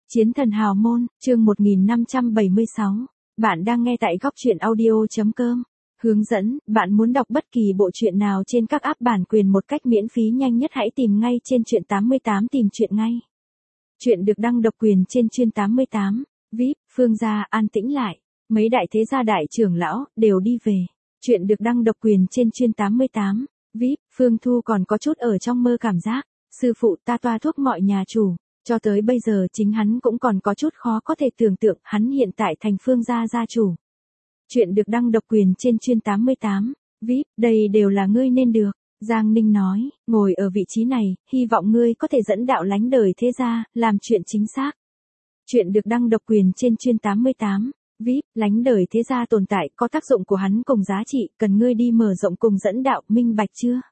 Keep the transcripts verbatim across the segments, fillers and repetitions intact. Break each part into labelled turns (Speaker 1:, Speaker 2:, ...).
Speaker 1: Chiến thần hào môn, chương một nghìn năm trăm bảy mươi sáu. Bạn đang nghe tại góc truyện audio.com. Hướng dẫn, bạn muốn đọc bất kỳ bộ truyện nào trên các app bản quyền một cách miễn phí nhanh nhất hãy tìm ngay trên truyện tám mươi tám tìm truyện ngay. Truyện được đăng độc quyền trên truyện tám mươi tám. vê i pê, Phương gia an tĩnh lại. Mấy đại thế gia đại trưởng lão, đều đi về. Truyện được đăng độc quyền trên truyện tám mươi tám. vê i pê, Phương Thu còn có chút ở trong mơ cảm giác. Sư phụ ta toa thuốc mọi nhà chủ. Cho tới bây giờ chính hắn cũng còn có chút khó có thể tưởng tượng hắn hiện tại thành Phương gia gia chủ. Chuyện được đăng độc quyền trên truyện tám mươi tám. vê i pê, đây đều là ngươi nên được. Giang Ninh nói, ngồi ở vị trí này, hy vọng ngươi có thể dẫn đạo lánh đời thế gia, làm chuyện chính xác. Chuyện được đăng độc quyền trên truyện tám mươi tám. vê i pê, lánh đời thế gia tồn tại có tác dụng của hắn cùng giá trị, cần ngươi đi mở rộng cùng dẫn đạo, minh bạch chưa?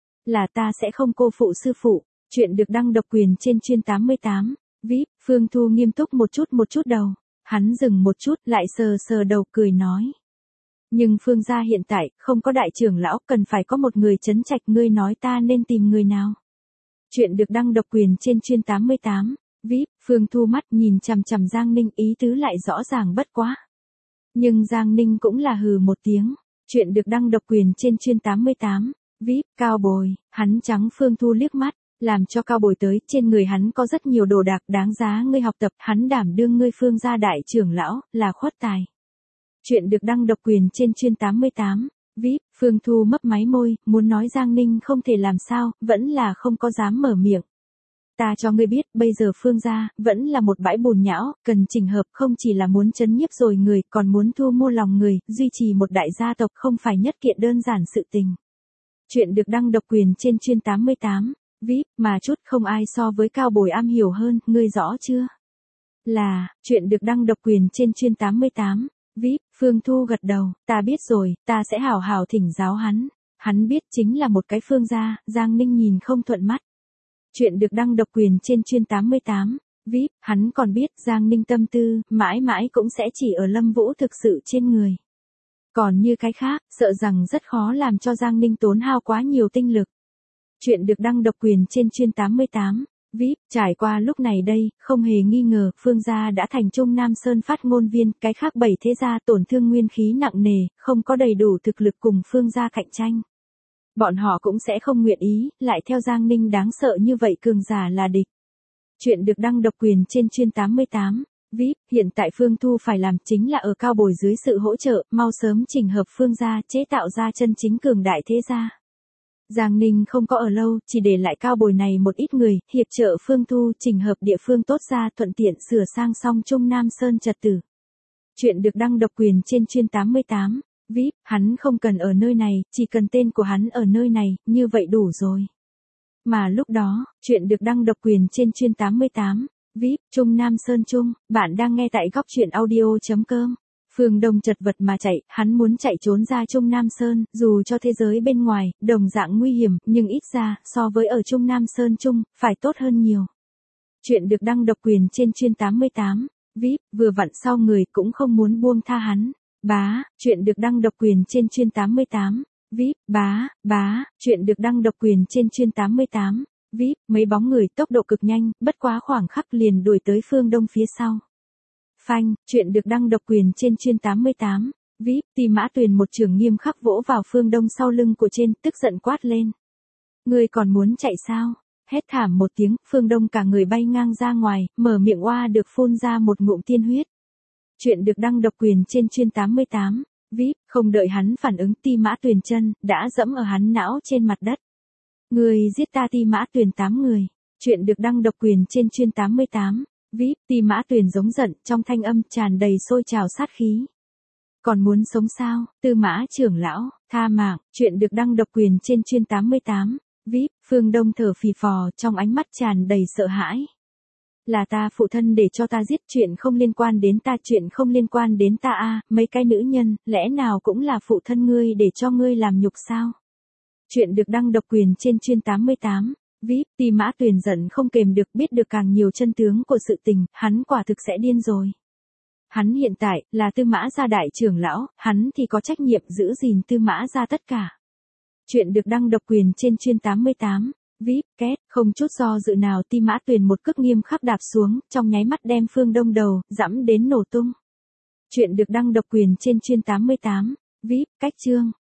Speaker 1: Là ta sẽ không cô phụ sư phụ. Chuyện được đăng độc quyền trên truyện tám mươi tám. vê i pê, Phương Thu nghiêm túc một chút một chút đầu. Hắn dừng một chút lại sờ sờ đầu cười nói. Nhưng Phương gia hiện tại không có đại trưởng lão, cần phải có một người trấn trạch, ngươi nói ta nên tìm người nào? Chuyện được đăng độc quyền trên truyện tám mươi tám. vê i pê, Phương Thu mắt nhìn chằm chằm Giang Ninh, ý tứ lại rõ ràng bất quá. Nhưng Giang Ninh cũng là hừ một tiếng. Chuyện được đăng độc quyền trên truyện tám mươi tám. vê i pê, Cao Bồi, hắn trắng Phương Thu liếc mắt. Làm cho Cao Bồi tới, trên người hắn có rất nhiều đồ đạc đáng giá ngươi học tập, hắn đảm đương ngươi Phương gia đại trưởng lão, là khuất tài. Chuyện được đăng độc quyền trên truyện tám mươi tám. vê i pê, Phương Thu mấp máy môi, muốn nói Giang Ninh không thể làm sao, vẫn là không có dám mở miệng. Ta cho ngươi biết, bây giờ Phương gia, vẫn là một bãi bùn nhão, cần chỉnh hợp, không chỉ là muốn trấn nhiếp rồi người, còn muốn thu mua lòng người, duy trì một đại gia tộc không phải nhất kiện đơn giản sự tình. Chuyện được đăng độc quyền trên truyện tám mươi tám. vê i pê, mà chút không ai so với Cao Bồi am hiểu hơn, ngươi rõ chưa? Là, chuyện được đăng độc quyền trên truyện tám mươi tám. vê i pê, Phương Thu gật đầu, ta biết rồi, ta sẽ hảo hảo thỉnh giáo hắn. Hắn biết chính là một cái Phương gia, Giang Ninh nhìn không thuận mắt. Chuyện được đăng độc quyền trên truyện tám mươi tám. vê i pê, hắn còn biết Giang Ninh tâm tư, mãi mãi cũng sẽ chỉ ở Lâm Vũ thực sự trên người. Còn như cái khác, sợ rằng rất khó làm cho Giang Ninh tốn hao quá nhiều tinh lực. Chuyện được đăng độc quyền trên truyện tám mươi tám. vê i pê, trải qua lúc này đây, không hề nghi ngờ, Phương gia đã thành Trung Nam Sơn phát ngôn viên, cái khác bảy thế gia tổn thương nguyên khí nặng nề, không có đầy đủ thực lực cùng Phương gia cạnh tranh. Bọn họ cũng sẽ không nguyện ý, lại theo Giang Ninh đáng sợ như vậy cường giả là địch. Chuyện được đăng độc quyền trên truyện tám mươi tám. vê i pê, hiện tại Phương Thu phải làm chính là ở Cao Bồi dưới sự hỗ trợ, mau sớm chỉnh hợp Phương gia, chế tạo ra chân chính cường đại thế gia. Giang Ninh không có ở lâu, chỉ để lại Cao Bồi này một ít người, hiệp trợ Phương Thu chỉnh hợp địa phương tốt ra, thuận tiện sửa sang xong Trung Nam Sơn trật tự. Chuyện được đăng độc quyền trên truyện tám mươi tám. vê i pê, hắn không cần ở nơi này, chỉ cần tên của hắn ở nơi này, như vậy đủ rồi. Mà lúc đó, chuyện được đăng độc quyền trên truyện tám mươi tám. vê i pê, Trung Nam Sơn Trung, bạn đang nghe tại góc truyện audio.com. Phương Đông chật vật mà chạy, hắn muốn chạy trốn ra Trung Nam Sơn, dù cho thế giới bên ngoài, đồng dạng nguy hiểm, nhưng ít ra, so với ở Trung Nam Sơn Trung, phải tốt hơn nhiều. Chuyện được đăng độc quyền trên truyện tám mươi tám. vê i pê, vừa vặn sau người cũng không muốn buông tha hắn. Bá, chuyện được đăng độc quyền trên truyện tám mươi tám. vê i pê, bá, bá, chuyện được đăng độc quyền trên truyện tám mươi tám. vê i pê, mấy bóng người tốc độ cực nhanh, bất quá khoảng khắc liền đuổi tới Phương Đông phía sau. Phanh, chuyện được đăng độc quyền trên truyện tám mươi tám. vê i pê, Ti Mã Tuyền một chưởng nghiêm khắc vỗ vào Phương Đông sau lưng của trên, tức giận quát lên. Ngươi còn muốn chạy sao? Hét thảm một tiếng, Phương Đông cả người bay ngang ra ngoài, mở miệng oa được phun ra một ngụm tiên huyết. Chuyện được đăng độc quyền trên truyện tám mươi tám. vê i pê, không đợi hắn phản ứng, Ti Mã Tuyền chân đã dẫm ở hắn não trên mặt đất. Ngươi giết ta Ti Mã Tuyền tám người. Chuyện được đăng độc quyền trên truyện tám mươi tám. vê i pê, Ti Mã Tuyền giống giận, trong thanh âm tràn đầy sôi trào sát khí. Còn muốn sống sao, Tư Mã trưởng lão, tha mạng. Chuyện được đăng độc quyền trên truyện tám mươi tám. vê i pê, Phương Đông thở phì phò, trong ánh mắt tràn đầy sợ hãi. Là ta phụ thân để cho ta giết, chuyện không liên quan đến ta, chuyện không liên quan đến ta a, mấy cái nữ nhân, lẽ nào cũng là phụ thân ngươi để cho ngươi làm nhục sao? Chuyện được đăng độc quyền trên truyện tám mươi tám. vê i pê, Ti Mã Tuyền giận không kềm được, biết được càng nhiều chân tướng của sự tình, hắn quả thực sẽ điên rồi. Hắn hiện tại, là Tư Mã gia đại trưởng lão, hắn thì có trách nhiệm giữ gìn Tư Mã gia tất cả. Chuyện được đăng độc quyền trên truyện tám mươi tám. vê i pê, két, không chút do dự nào Ti Mã Tuyền một cước nghiêm khắc đạp xuống, trong nháy mắt đem Phương Đông đầu, dẫm đến nổ tung. Chuyện được đăng độc quyền trên chuyên tám mươi tám, vê i pê, cách chương.